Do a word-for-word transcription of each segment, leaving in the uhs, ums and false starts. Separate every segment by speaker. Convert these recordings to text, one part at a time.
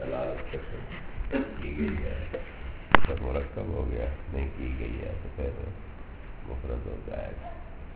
Speaker 1: دلالت کثرت کی گئی ہے، سب مرکب ہو گیا، نہیں کی گئی ہے تو پھر مفرد ہو جائے گا.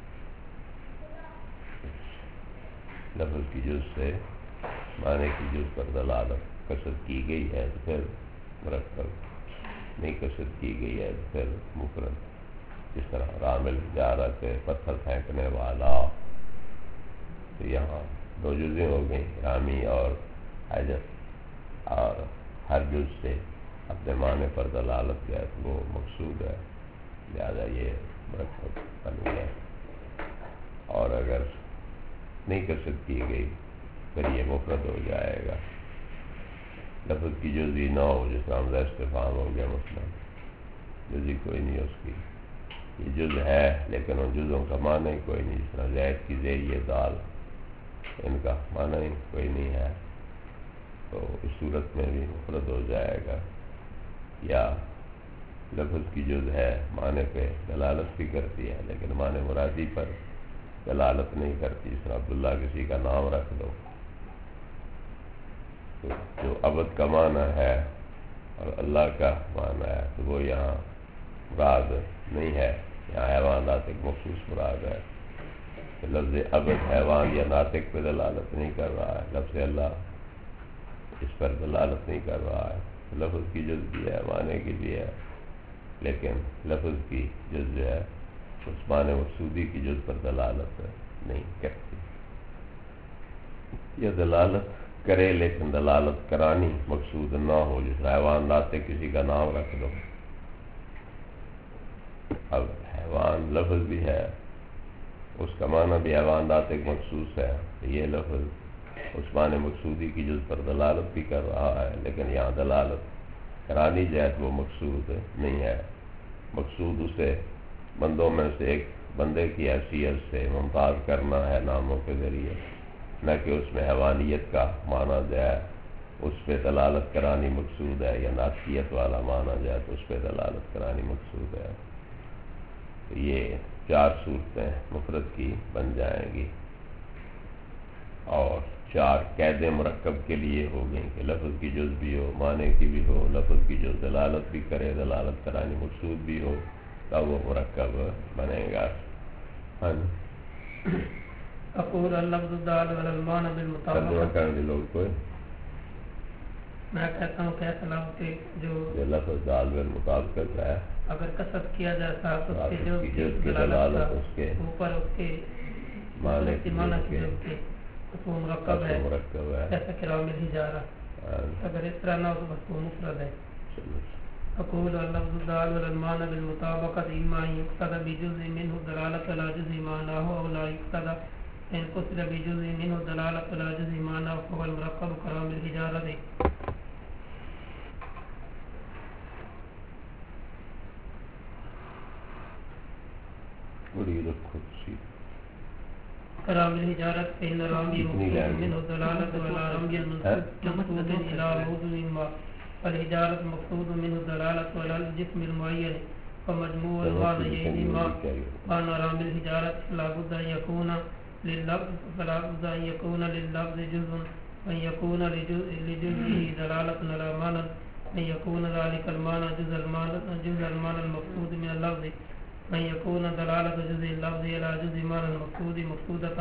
Speaker 1: لفظ کی جز سے معنی کی جز پر دلالت کثرت کی گئی ہے تو پھر مرکب، نہیں کثرت کی گئی ہے تو پھر مفرد. جس طرح رامل جارت ہے پتھر پھینکنے والا، تو یہاں دو جزیں ہو گئیں، رامی اور حجر، اور ہر جز سے اپنے معنی پر دلالت کیا تو وہ مقصود ہے، لہذا یہ مرکب بن گیا. اور اگر نہیں کثرت کی گئی پھر یہ مفرد ہو جائے گا. لفظ کی جزی نہ ہو، جس طرح حمزہ استفہام ہو گیا، مثلا جزی کوئی نہیں اس کی، یہ جز ہے لیکن ان جزوں کا معنی ہی کوئی نہیں. جس طرح زید کی زیریہ دال، ان کا معنی ہی کوئی نہیں ہے، تو اس صورت میں بھی مفرد ہو جائے گا. یا لفظ کی جز ہے، معنی پہ دلالت بھی کرتی ہے لیکن معنی مرادی پر دلالت نہیں کرتی. جس طرح عبداللہ کسی کا نام رکھ دو، تو جو عبد کا معنی ہے اور اللہ کا معنی ہے تو وہ یہاں مراد نہیں ہے، یہاں حیوان ناطق مخصوص مراد ہے. تو لفظ عبد حیوان یا ناطق پہ دلالت نہیں کر رہا ہے، لفظ اللہ اس پر دلالت نہیں کر رہا ہے. لفظ کی جز بھی ہے، معنی کی بھی ہے، لیکن لفظ کی جز جو ہے اس معنی مقصودی کی جز پر دلالت نہیں کرتی. یہ دلالت کرے لیکن دلالت کرانی مقصود نہ ہو. جس حیوان ناطق کسی کا نام رکھ دو، اب حیوان لفظ بھی ہے، اس کا معنی بھی حیوان ناطق مخصوص ہے، یہ لفظ اس معنی مقصودی کی جز پر دلالت بھی کر رہا ہے، لیکن یہاں دلالت کرانی جائے تو وہ مقصود نہیں ہے. مقصود اسے بندوں میں سے ایک بندے کی حیثیت سے ممتاز کرنا ہے ناموں کے ذریعے، نہ کہ اس میں حیوانیت کا معنی جائے اس پہ دلالت کرانی مقصود ہے، یا ناطقیت والا معنی جائے تو اس پہ دلالت کرانی مقصود ہے. یہ چار صورتیں مفرد کی بن جائیں گی، اور چار قید مرکب کے لیے ہو گئیں کہ لفظ کی جز بھی ہو، معنی کی بھی ہو، لفظ کی جز دلالت بھی کرے، دلالت کرانی مقصود بھی ہو، تب وہ مرکب بنے گا. ہاں
Speaker 2: اقول اللفظ الدال علی المعنى بالمطابقہ،
Speaker 1: لوگ کوئی
Speaker 2: میں کہتا ہوں کہ اسلام کے جو
Speaker 1: لفظ دال بالمطابقت ہے،
Speaker 2: اگر کسب کیا جاتا تو اس کے
Speaker 1: جز کی دلالت اس کے
Speaker 2: اوپر اس کے
Speaker 1: معنی
Speaker 2: کی معنی کی جز کے تو وہ مرکب ہے،
Speaker 1: مرکب ہے،
Speaker 2: جیسا کہ رامل ہی جا رہا. اگر اس طرح نہ ہو تو بس وہ مفرد ہے. اقول اللفظ الدال علی المعنى بالمطابقة اما ان يقتضى بجزء منه دلالة على جزء معناه او لا يقتضى. ان قصد بجزء منه دلالة على جزء معناه فهو المركب كرامل الحجارة. كرامل الحجارة فإن رامي مقصود منه دلالة على رمي المنصوب إلى موضوع ما، فالحجارة مقصود منه دلالة على الجسم المعين، فمجموع المعنيين ما معنى رامي الحجارة فلا بد أن يكون لللفظ فلا بد أن يكون لللفظ جزء، أن يكون لجزئه دلالة على معنى، أن يكون ذلك المعنى جزء المعنى جزء المعنى المقصود من اللفظ، أن يكون دلالة جزء اللفظ إلى جزء معنى المقصود مقصودة،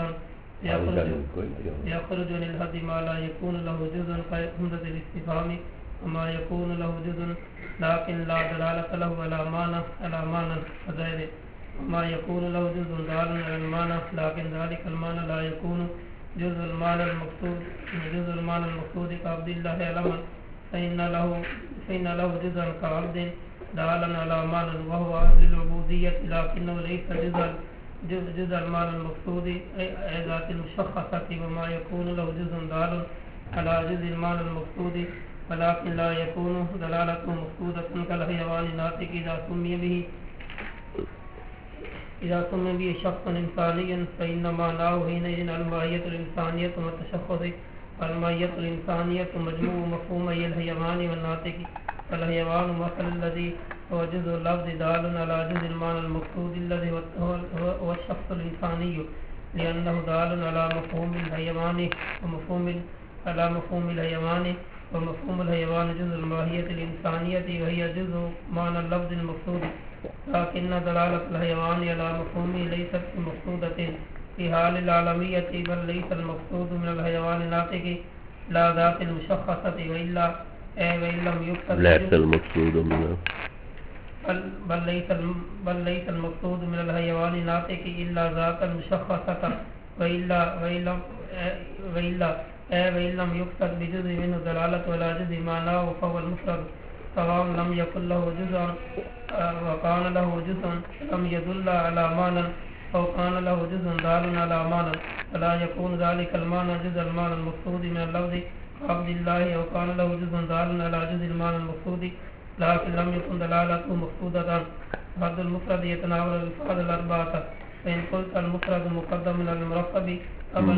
Speaker 2: يخرج عن الحد ما لا يكون له جزء كهمزة الاستفهام، وما يكون له جزء لكن لا دلالة له على معنى على معنى فزائد، وما يكون له جزء دال على المعنى لكن ذلك المعنى لا يكون جزء المعنى المقصود جزء المعنى المقصود كعبد الله علما، فإن له فإن له جزءا كعبد دالا على معنى وهو للعبودية، لكنه ليس جزء جزء المعنى المقصود أي ذات المشخصة، وما يكون له جزء دال على جزء المعنى المقصود ولكن لا يكون دلالته مقصودة كالحيوان الناطق إذا سمي به إذا سمي به شخص إنسانيا، فإن معناه حينئذ الماهية الإنسانية والتشخص، والماهية الإنسانية مجموع مفهومي الحيوان والناطق، فالحيوان مثل الذي هو جزء اللفظ دال على جزء المعنى المقصود الذي هو الشخص الإنساني، لأنه دال على مفهوم الحيوان ومفهوم على مفهوم الحيوان ومفهوم الحيوان جزء الماهية الإنسانية وهي جزء معنى اللفظ المقصود لكن دلالة الحيوان على مفهومه ليست مقصودة في حال العالمية بل ليس المقصود من الحيوان ناطق لا ذات المشخصة وإلا وإن لم يقصد
Speaker 1: ليس المقصود من
Speaker 2: بل بل ليس بل ليس المقصود من الحيوان ناطق إلا ذات المشخصة وإلا وإلا وإلا وإن لم يقصد بجزء منه دلالة ولا جزء معناه فهو المفرد سواء لم يكن له جزء وكان له جزء لم يدل على معنى أو كان له جزء دال على معنى فلا يكون ذلك المعنى جزء المعنى المقصود من اللفظ عبد الله أو كان له جزء دال على جزء المعنى المقصود لكن لم يكن دلالته مقصودة. حد المفرد يتناول الألفاظ الأربعة فإن قلت المفرد مقدم على المركب قبل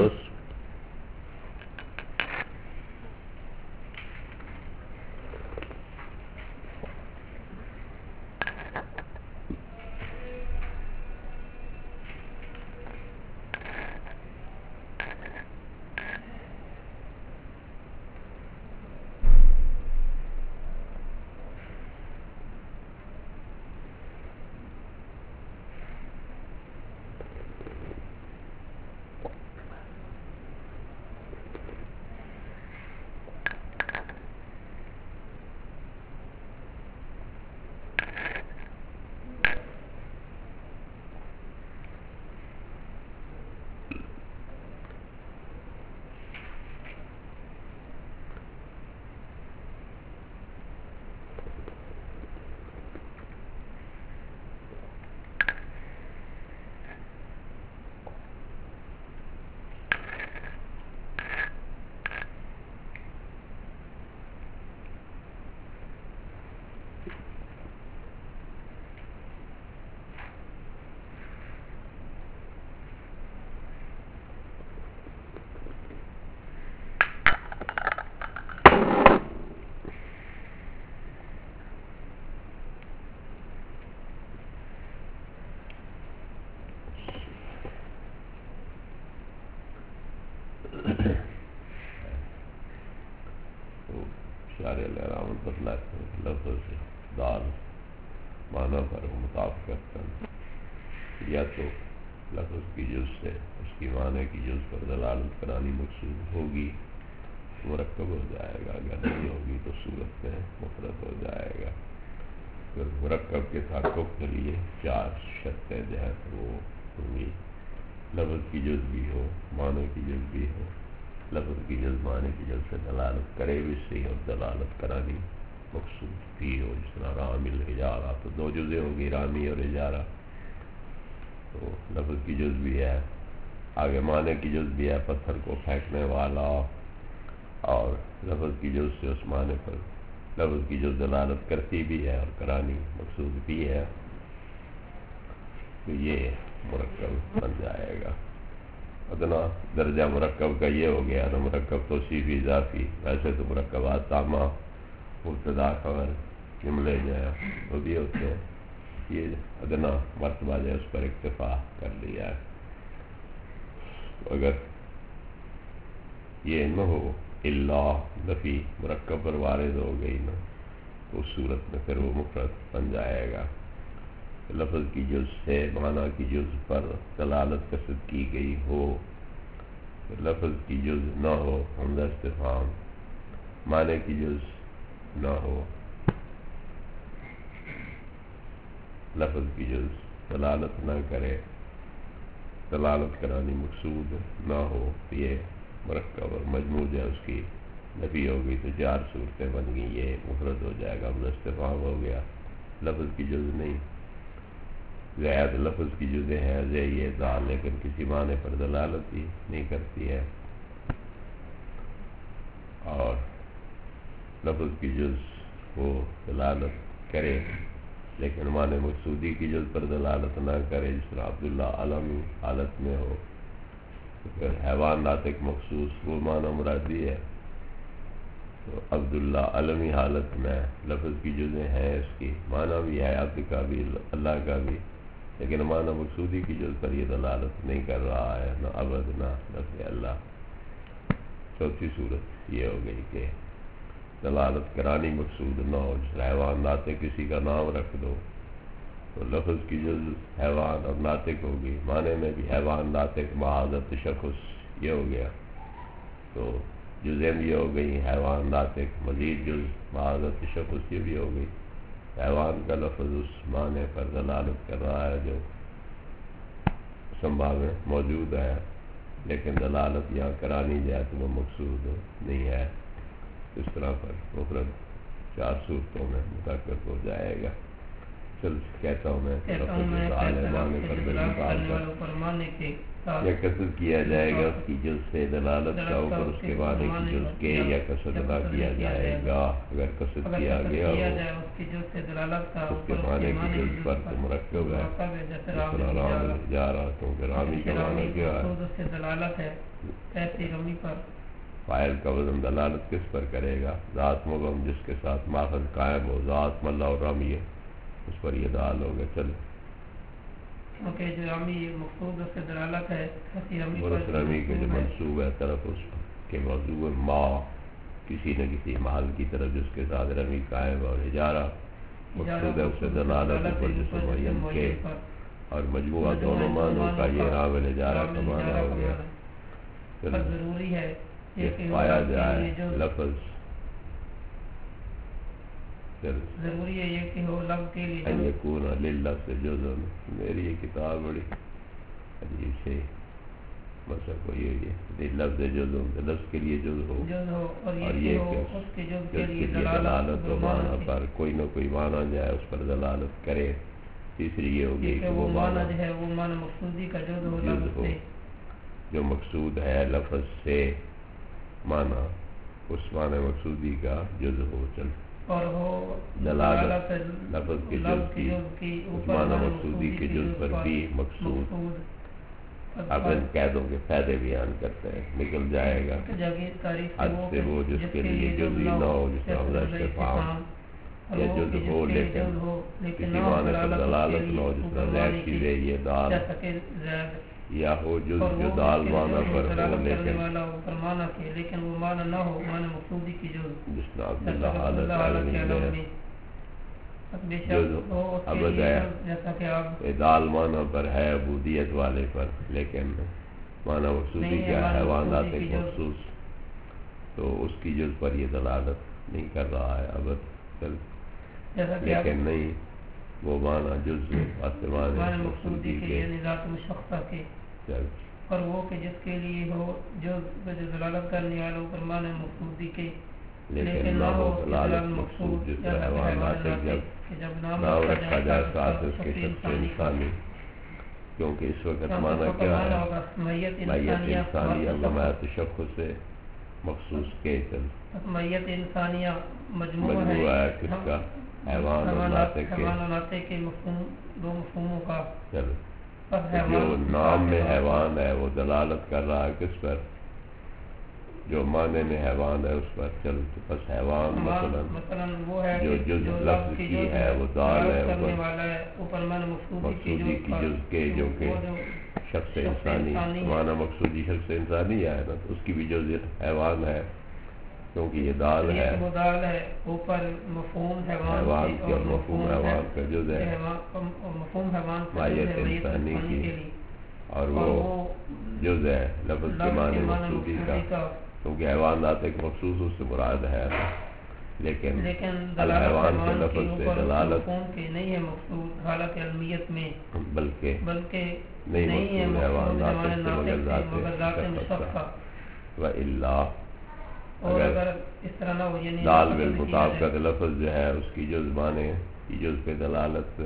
Speaker 1: لفظ دال معنی پر مطابقت یا تو لفظ کی جز سے اس کی معنی کی جز پر دلالت کرانی مقصود ہوگی مرکب ہو جائے گا، اگر نہیں ہوگی تو صورت میں مفرد ہو جائے گا. پھر مرکب کے تحقق کے لیے چار شرطیں جو ہے وہ ہوگی. لفظ کی جز بھی ہو، معنی کی جز بھی ہو. لفظ کی جز معنی کی جز سے دلالت کرے بھی صحیح اور دلالت کرانی مقصود بھی ہو. جس طرح رامل اجارہ تو دو جزیں ہوگی، رامی اور اجارہ. تو لفظ کی جز بھی ہے، آگے معنی کی جز بھی ہے، پتھر کو پھینکنے والا. اور لفظ کی جز سے اس معنی پر لفظ کی جز دلالت کرتی بھی ہے اور کرانی مقصود بھی ہے. تو یہ مرکب بن جائے گا. ادنا درجہ مرکب کا یہ ہو گیا نا، مرکب توصیفی اضافی. ویسے تو مرکبات تامہ مبتدا خبر جملے جو ہے وہ بھی ہوتے ہیں. یہ ادنا مرتبہ جو ہے اس پر اکتفا کر لیا ہے. اگر یہ نہ ہو اللہ نفی مرکب پر وارد ہو گئی نا تو اس صورت میں پھر وہ مفرد بن جائے گا. لفظ کی جز سے معنی کی جز پر دلالت قصد کی گئی ہو، لفظ کی جز نہ ہو حمزہ استفہام، معنی کی جز نہ ہو، لفظ کی جز دلالت نہ کرے، دلالت کرانی مقصود نہ ہو، یہ مرکب اور مجموع جو ہے اس کی نفی ہو گئی. تو چار صورتیں بن گئی. یہ مفرد ہو جائے گا، حمزہ استفہام ہو گیا. لفظ کی جز نہیں، زید لفظ کی جزیں ہیں زی یہ دال، لیکن کسی معنی پر دلالت ہی نہیں کرتی ہے. اور لفظ کی جز وہ دلالت کرے لیکن معنی مقصودی کی جز پر دلالت نہ کرے. جس طرح عبداللہ علمی حالت میں ہو تو پھر حیوان ناطق مخصوص وہ معنی مرادی ہے. تو عبداللہ علمی حالت میں لفظ کی جزیں ہیں، اس کی معنی بھی ہے عبد کا بھی اللہ کا بھی، لیکن معنی مقصودی کی جز پر یہ دلالت نہیں کر رہا ہے، نہ عبد نہ لفظ اللہ. چوتھی صورت یہ ہو گئی کہ دلالت کرانی مقصود نہ ہو. جس حیوان ناطق کسی کا نام رکھ دو تو لفظ کی جز حیوان اور ناطق ہوگی. معنی میں بھی حیوان ناطق معاذت تشخص یہ ہو گیا تو جزیں بھی ہو گئی حیوان ناطق مزید جز معاذت تشخص یہ بھی ہو گئی. حیوان کا لفظ اس معنی پر دلالت کر رہا ہے جو سنبھا میں موجود ہے لیکن دلالت یہاں کرانی جائے تو وہ مقصود نہیں ہے. اس طرح پر مفرد چار صورتوں میں متعلق ہو جائے گا. چل کہتا ہوں میں یا قصد کیا جائے گا اس کی جز سے دلالت کا اوپر اس کے معنی کی جز کے یا قصد نہ کیا جائے گا. اگر قصد کیا گیا ہو اس کے معنی کی جز پر تو مرکب ہے جس طرح رام جا رہا تو رامی کا معنی کیا ہے. فاعل کا وزن دلالت کس پر کرے گا؟ ذات مبہم جس کے ساتھ ماخذ قائم ہو. ذات ملا اور رامی ہے اس پر یہ دال ہو گیا. چلے
Speaker 2: کیونکہ جو رامی مقصود اس سے دلالت ہے
Speaker 1: اس رمی کے جو منصوب ہے طرف اس کے موضوع ما کسی نہ کسی محل کی طرف جس کے ساتھ رمی قائم اور اجارہ مقصود ہے اس سے دلالت اوپر جس معین کے اور مجموعہ دونوں معنوں کا یہ راول اجارہ کا معنی ہو گیا.
Speaker 2: ضروری ہے
Speaker 1: یہ پایا جائے لفظ
Speaker 2: ضروری ہے یہ کہ ہو لفظ کے لیے
Speaker 1: یکون للفظ جزء. میری یہ کتاب بڑی عجیب سے مسئلہ کوئی ہے لفظ جزء لفظ کے لیے جزء ہو اور یہ کہ اس کے لیے دلالت و معنی پر کوئی نہ کوئی معنی جائے اس پر دلالت کرے. تیسری یہ ہوگی کہ وہ
Speaker 2: معنی جو ہے وہ معنی مقصودی کا جزء ہو لفظ سے
Speaker 1: جو مقصود ہے لفظ سے معنی اس معنی مقصودی کا جزء ہو. چل
Speaker 2: اور وہ
Speaker 1: دلالت لفظ کے جز کی اس معنی مقصودی کے جز پر بھی مقصود. اب ان قیدوں کے فائدے بیان کرتے ہیں نکل جائے گا حد سے وہ جس کے لیے جزئی نہ ہو جس طرح حمزہ استفہام یا جز ہو لیکن کسی معنی پر دلالت نہ ہو جس طرح زید کی زید یہ دال یا ہو جز جو دال معنی پر ہو
Speaker 2: لیکن وہ معنی نہ ہو معنی مقصودی کی جز
Speaker 1: جس نے عبداللہ حالت عالمی جز عبد ہے دال معنی پر ہے عبودیت والے پر لیکن معنی مقصودی کیا حیوانات ایک مخصوص تو اس کی جز پر یہ دلالت نہیں کر رہا ہے عبد. لیکن نہیں وہ معنی جز
Speaker 2: معنی مقصودی کے یعنی ذات مشخصہ کے اور وہ کہ جس کے لیے ہو جو دلالت کرنے والوں پر معنی مقصودی کے
Speaker 1: لیکن نہ ہو دلالت مقصود جس طرح حیوانات جب نام رکھا جائے ساتھ اس کے شخص انسانی کیونکہ اس وقت معنی کیا ہے میت انسانیہ بمائے تشخص سے مخصوص کے چل
Speaker 2: میت انسانیہ
Speaker 1: مجموعہ ہے کس کا حیوان اور ناطق
Speaker 2: کے مفہوم دو مفہوموں کا.
Speaker 1: چل جو نام میں حیوان ہے وہ دلالت کر رہا ہے کس پر جو معنی میں حیوان ہے اس پر. چل بس حیوان مثلا جو جز لفظ کی ہے وہ دال ہے مقصودی کی جز کے جو کہ شخص انسانی معنی مقصودی شخص انسانی ہے نا اس کی بھی جز حیوان ہے کیونکہ یہ دال ہے
Speaker 2: وہ دال ہے اوپر مفہوم
Speaker 1: حیوان کی اور مفہوم حیوان کا جز ہے
Speaker 2: مفہوم حیوان
Speaker 1: مائیت انسانی کی اور وہ جز ہے لفظ کے معنی مقصودی کا کیونکہ حیوانات ایک مخصوص اس سے مراد ہے لیکن الحیوان کے لفظ سے دلالت
Speaker 2: نہیں ہے مقصود حالت علمیت میں
Speaker 1: بلکہ
Speaker 2: بلکہ
Speaker 1: نہیں مقصود حیوانات سے مگر ذات مشخصہ وإلا اگر
Speaker 2: اس طرح نہ ہو یعنی
Speaker 1: دال بالمطابقت لفظ جو ہے اس کی جز معنی کی جز پہ دلالت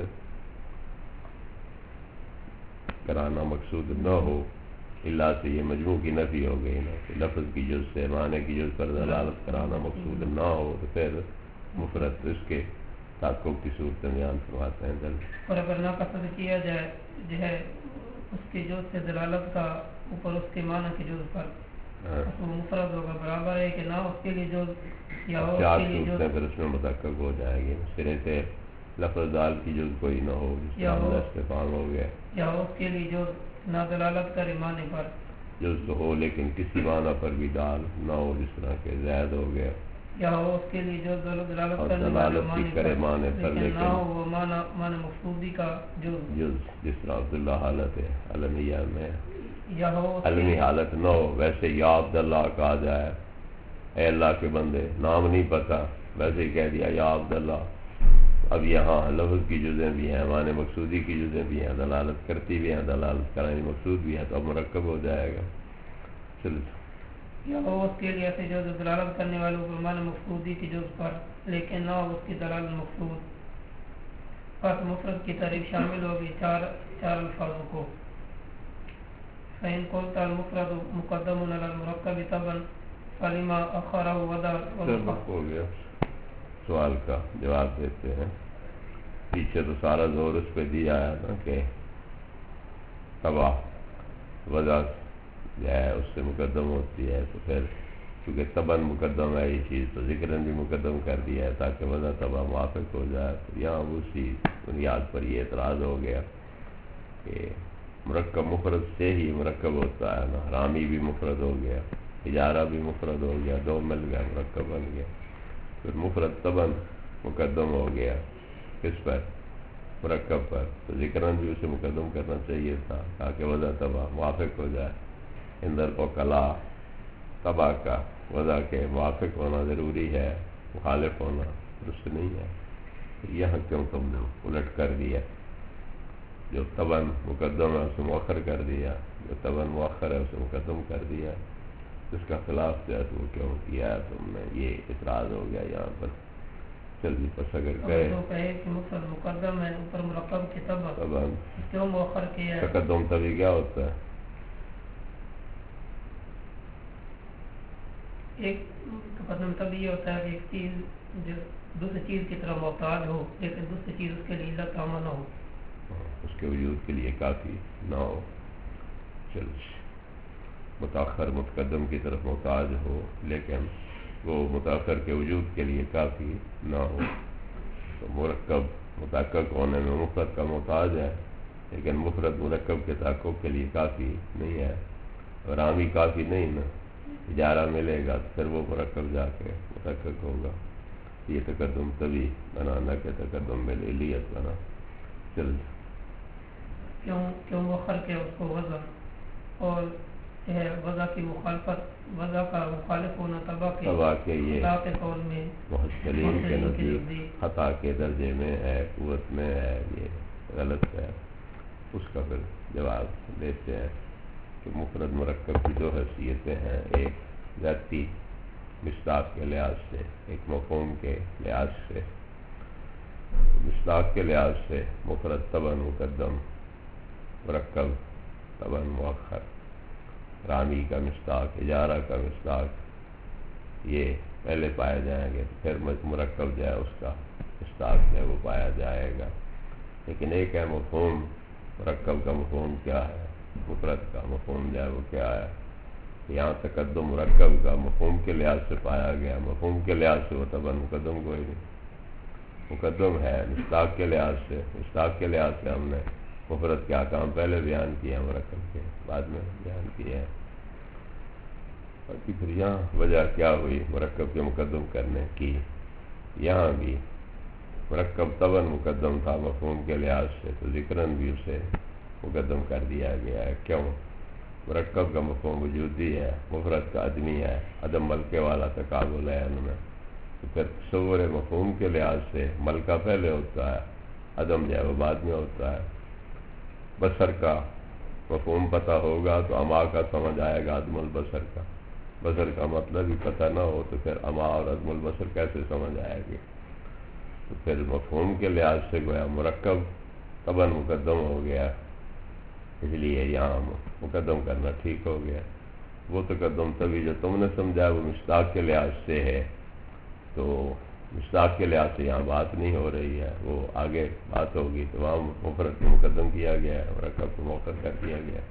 Speaker 1: کرانا مقصود نہ ہو اللہ سے یہ مجموع کی نفی ہو گئی نا کہ لفظ کی جز سے معنی کی جز پر دلالت کرانا مقصود نہ ہو تو پھر مفرد اس کے تحقق کی صورت بیان فرماتے ہیں. دل
Speaker 2: اور اگر نہ قصد کیا جائے جو ہے اس کی جز سے دلالت کا اوپر اس کے معنی کی جز پر وہ مفرد ہوگا برابر ہے کہ نہ اس کے لیے جو یا
Speaker 1: چار صورتیں پھر اس میں متحقق ہو جائے گی. سرے سے لفظ دال کی جز کوئی نہ ہو جس طرح استفہام ہو گیا
Speaker 2: یا اس کے لیے جو نہ دلالت کرے معنی پر
Speaker 1: جز تو ہو لیکن کسی معنی پر بھی دال نہ ہو جس طرح کہ زید ہو گیا
Speaker 2: یا ہو اس کے لیے جو دلالت
Speaker 1: اور
Speaker 2: کرنے
Speaker 1: دلالت بھی کرے معنی پر،
Speaker 2: لیکن نہ
Speaker 1: لیکن
Speaker 2: ہو وہ معنی معنی مقصودی کا جو
Speaker 1: جز جس طرح عبداللہ حالت ہے علمیہ میں
Speaker 2: یا ہو اس
Speaker 1: علمی
Speaker 2: کے
Speaker 1: حالت نہ ہو، ویسے یا عبداللہ کہا جائے اے اللہ کے بندے، نام نہیں پتا ویسے ہی کہہ دیا یا عبداللہ. اب یہاں لفظ کی جزیں بھی ہیں، معنی مقصودی کی جزیں بھی ہیں، دلالت کرتی بھی ہیں، دلالت کرانی مقصود بھی ہے، تو اب مرکب ہو جائے گا. چلو
Speaker 2: یا ہو اس کے لیے ایسے جو دلالت کرنے والوں پر معنی مقصودی کی جز پر، لیکن نہ ہو اس کی دلالت مقصود. پس مفرد کی تعریف شامل ہوگی چار چار الفاظوں کو. فإن قلت المفرد مقدم على المركب طبعا فلما أخره وضع
Speaker 1: ہو گیا. سوال کا جواب دیتے ہیں. پیچھے تو سارا زور اس پہ دیا ہے نا کہ تباہ وضع جو ہے اس سے مقدم ہوتی ہے، تو پھر چونکہ تباً مقدم ہے یہ چیز تو ذکراً بھی مقدم کر دیا ہے تاکہ وضع تباہ موافق ہو جائے. تو یہاں اسی بنیاد پر یہ اعتراض ہو گیا کہ مرکب مفرد سے ہی مرکب ہوتا ہے نا. رامی بھی مفرد ہو گیا، اجارہ بھی مفرد ہو گیا، دو مل گیا مرکب بن گیا. پھر مفرد طبعاً مقدم ہو گیا کس پر؟ مرکب پر. تو ذکراً بھی اسے مقدم کرنا چاہیے تھا تاکہ وضع تباہ موافق ہو جائے. اندر کو کلا تباہ کا وضع کے موافق ہونا ضروری ہے، مخالف ہونا درست نہیں ہے. یہاں کیوں تم نے الٹ کر دیا؟ جو طبعاً مقدم ہے اسے مؤخر کر دیا، جو طبعاً مؤخر ہے اسے مقدم کر دیا. اس کا خلاف جو ہے تو کیوں کیا ہے تم نے؟ یہ اعتراض ہو گیا یہاں پر. جلدی پس اگر کہے
Speaker 2: تو کہے کہ مفرد مقدم ہے اوپر مرکب کے طبع
Speaker 1: طبعاً
Speaker 2: کیوں مؤخر کیا ہے؟
Speaker 1: تقدم تبھی کیا ہوتا ہے؟
Speaker 2: ایک تقدم تبھی یہ ہوتا ہے کہ ایک چیز جو دوسری چیز کی طرح محتاج ہو لیکن دوسری چیز اس کے لیے علت عامہ نہ ہو،
Speaker 1: اس کے وجود کے لیے کافی نہ ہو. چل متاخر متقدم کی طرف محتاج ہو لیکن وہ متاخر کے وجود کے لیے کافی نہ ہو. تو مرکب متحقق ہونے میں مفرد کا محتاج ہے لیکن مفرد مرکب کے تحقق کے لیے کافی نہیں ہے. اور رامی کافی نہیں نا، اجارہ ملے گا تو پھر وہ مرکب جا کے متحقق ہوگا. یہ تقدم تبھی بنا نہ کہ تقدم میں لیت بنا. چل
Speaker 2: کیوں کیوں مؤخر کے اس کو وضع اور وضع کی مخالفت، وضع کا مخالف ہونا تباہ کے
Speaker 1: تباہ کے یہ
Speaker 2: خطا کے قول میں
Speaker 1: محسلین کے نزدیک خطا کے درجے میں ہے، قوت میں ہے، یہ غلط ہے. اس کا پھر جواب دیتے ہیں کہ مفرد مرکب کی دو حیثیتیں ہیں، ایک ذاتی مصداق کے لحاظ سے، ایک مفہوم کے لحاظ سے. مصداق کے لحاظ سے مفرد طبعاً مقدم، مرکب طبعاً مؤخر. رامی کا مصداق، اجارہ کا مصداق یہ پہلے پائے جائیں گے، پھر مرکب جو ہے اس کا مصداق جو ہے وہ پایا جائے گا. لیکن ایک ہے مفہوم. مرکب کا مفہوم کیا ہے؟ مفرد کا مفہوم جو ہے وہ کیا ہے؟ یہاں تقدم مرکب کا مفہوم کے لحاظ سے پایا گیا. مفہوم کے لحاظ سے وہ طبعاً مقدم کوئی نہیں، مقدم ہے. مصداق کے لحاظ سے مصداق کے لحاظ سے ہم نے مفرد کے احکام پہلے بیان کیے ہیں، مرکب کے بعد میں بیان کیے ہیں. باقی پھر یہاں وجہ کیا ہوئی مرکب کے مقدم کرنے کی؟ یہاں بھی مرکب طبعاً مقدم تھا مفہوم کے لحاظ سے، تو ذکراً بھی اسے مقدم کر دیا گیا ہے. کیوں؟ مرکب کا مفہوم وجودی ہے، مفرد کا عدمی ہے، عدم ملکے والا تقابل ہے ان میں. تو پھر تصور مفہوم کے لحاظ سے ملکہ پہلے ہوتا ہے، عدم جو ہے وہ بعد میں ہوتا ہے. بصر کا مفہوم پتہ ہوگا تو اما کا سمجھ آئے گا عدم البصر کا. بصر کا مطلب ہی پتہ نہ ہو تو پھر اما اور عدم البصر کیسے سمجھ آئے گی؟ تو پھر مفہوم کے لحاظ سے گویا مرکب طبعاً مقدم ہو گیا، اس لیے یہاں مقدم کرنا ٹھیک ہو گیا. وہ تقدم تبھی جو تم نے سمجھا وہ مصداق کے لحاظ سے ہے، تو مصداق کے لحاظ سے یہاں بات نہیں ہو رہی ہے، وہ آگے بات ہوگی. تو وہاں مفرد کو مقدم کیا گیا ہے، مرکب کو مؤخر کر دیا گیا.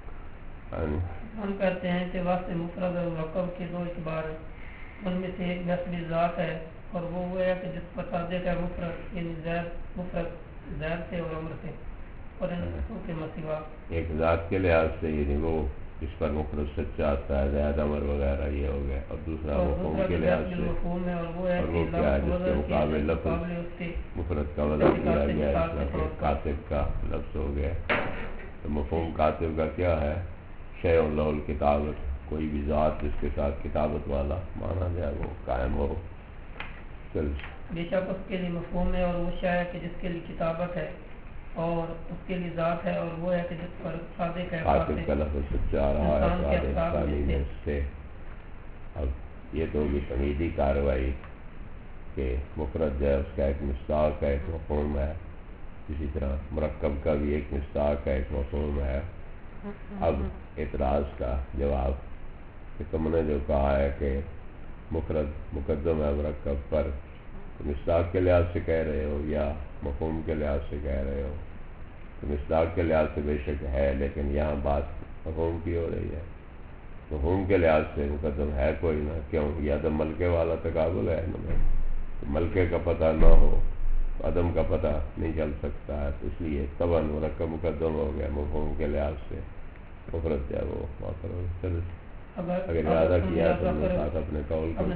Speaker 2: ہم کہتے ہیں کہ واسطے مفرد اور مرکب کے دو اعتبار ہیں. ان میں سے ایک نسبی ذات ہے اور وہ وہ ہے کہ جس پر صادق ہے مفرد، یعنی زید مفرد زید سے اور عمر سے، اور ان کے مسیوا
Speaker 1: ایک ذات کے لحاظ سے یعنی وہ اس پر مفرد سچا آتا ہے، زیادہ امر وغیرہ یہ ہو گیا، اور دوسرا مفہوم کے لحاظ سے اور وہ کیا ہے جس کے مقابل لفظ مفرد کا وضع کیا گیا ہے، اس میں کاتب کا لفظ ہو گیا. تو مفہوم کاتب کا کیا ہے؟ شیء له الکتابت، کوئی بھی ذات جس کے ساتھ کتابت والا مانا جائے وہ قائم ہو. چل
Speaker 2: بے شک اس کے لیے مفہوم ہے اور وہ شے ہے کہ جس کے لیے کتابت ہے، اور اس کے لیے ذات ہے اور وہ ہے کہ جس پر صادق ہے.
Speaker 1: کاتب کا لفظ سچا رہا ہے صادق تعلیم اس سے. اب یہ تو ہوگی تمہیدی کارروائی کہ مفرد جو ہے اس کا ایک مصداق ہے، ایک مفہوم ہے. اسی طرح مرکب کا بھی ایک مصداق ہے، ایک مفہوم ہے. اب اعتراض کا جواب کہ تم نے جو کہا ہے کہ مفرد مقدم ہے مرکب پر، تو مصداق کے لحاظ سے کہہ رہے ہو یا مفہوم کے لحاظ سے کہہ رہے ہو؟ تو مصداق کے لحاظ سے بے شک ہے، لیکن یہاں بات مفہوم کی ہو رہی ہے. مفہوم کے لحاظ سے مقدم ہے کوئی نہ، کیوں؟ یہ عدم ملکے والا تقابل ہے. تو ملکے کا پتہ نہ ہو تو عدم کا پتہ نہیں چل سکتا ہے. تو اس لیے طبعاً مرکب مقدم ہو گیا مفہوم کے لحاظ سے. مفرد جو ہے وہ مؤخر ہو گیا. اگر ارادہ کیا تو ہم نے ساتھ اپنے قول کو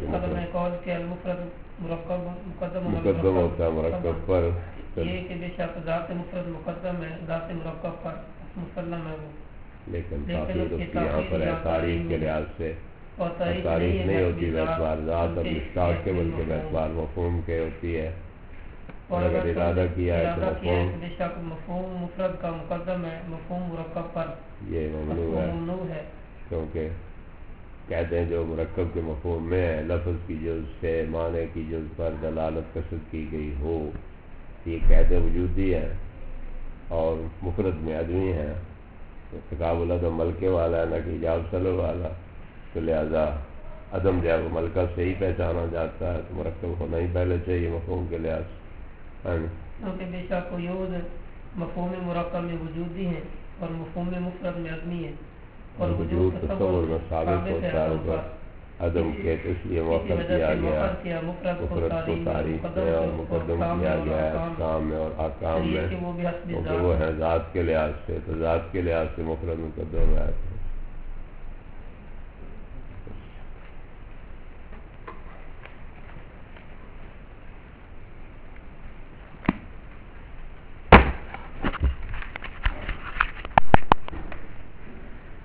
Speaker 1: مقدم ہوتا ہے مرکب پر.
Speaker 2: یہ کہ بے شک ذات مفرد مقدم ہے ذات مرکب پر مسلم ہے وہ،
Speaker 1: لیکن تاخیر اس کی یہاں پر ہے تاریخ کے لحاظ سے. اور تاریخ نہیں ہوتی بیتبار ذات اور مشتاق کے بلکہ بیتبار مفہوم کے ہوتی ہے. اور اگر ارادہ کیا ہے تو مفہوم
Speaker 2: بے شک مفہوم مفرد کا مقدم ہے مفہوم مرکب پر
Speaker 1: یہ ممنوع ہے، کیونکہ کہتے ہیں جو مرکب کے مفہوم میں ہے لفظ کی جز سے معنی کی جز پر دلالت قصد کی گئی ہو، یہ قید وجودی ہے اور مفرد میں عدمی ہے. تقابل عدم ملکے والا ہے نہ کہ ایجاب سلب والا. تو لہذا عدم جو ہے وہ ملکہ سے ہی پہچانا جاتا ہے، تو مرکب ہونا ہی پہلے چاہیے مفہوم کے لحاظ سے.
Speaker 2: کیونکہ بے شک قیود مفہوم مرکب میں وجودی ہے اور مفہوم مفرد میں عدمی ہے، اور
Speaker 1: وجود تصور میں ثابت ہوتا ہے اوپر عدم کے، تو اس لیے موقع کیا گیا مفرد کو تاریخ میں اور مقدم کیا گیا ہے احکام میں اور احکام میں، کیونکہ وہ ہے ذات کے لحاظ سے. تو ذات کے لحاظ سے مفرد مقدم ہے.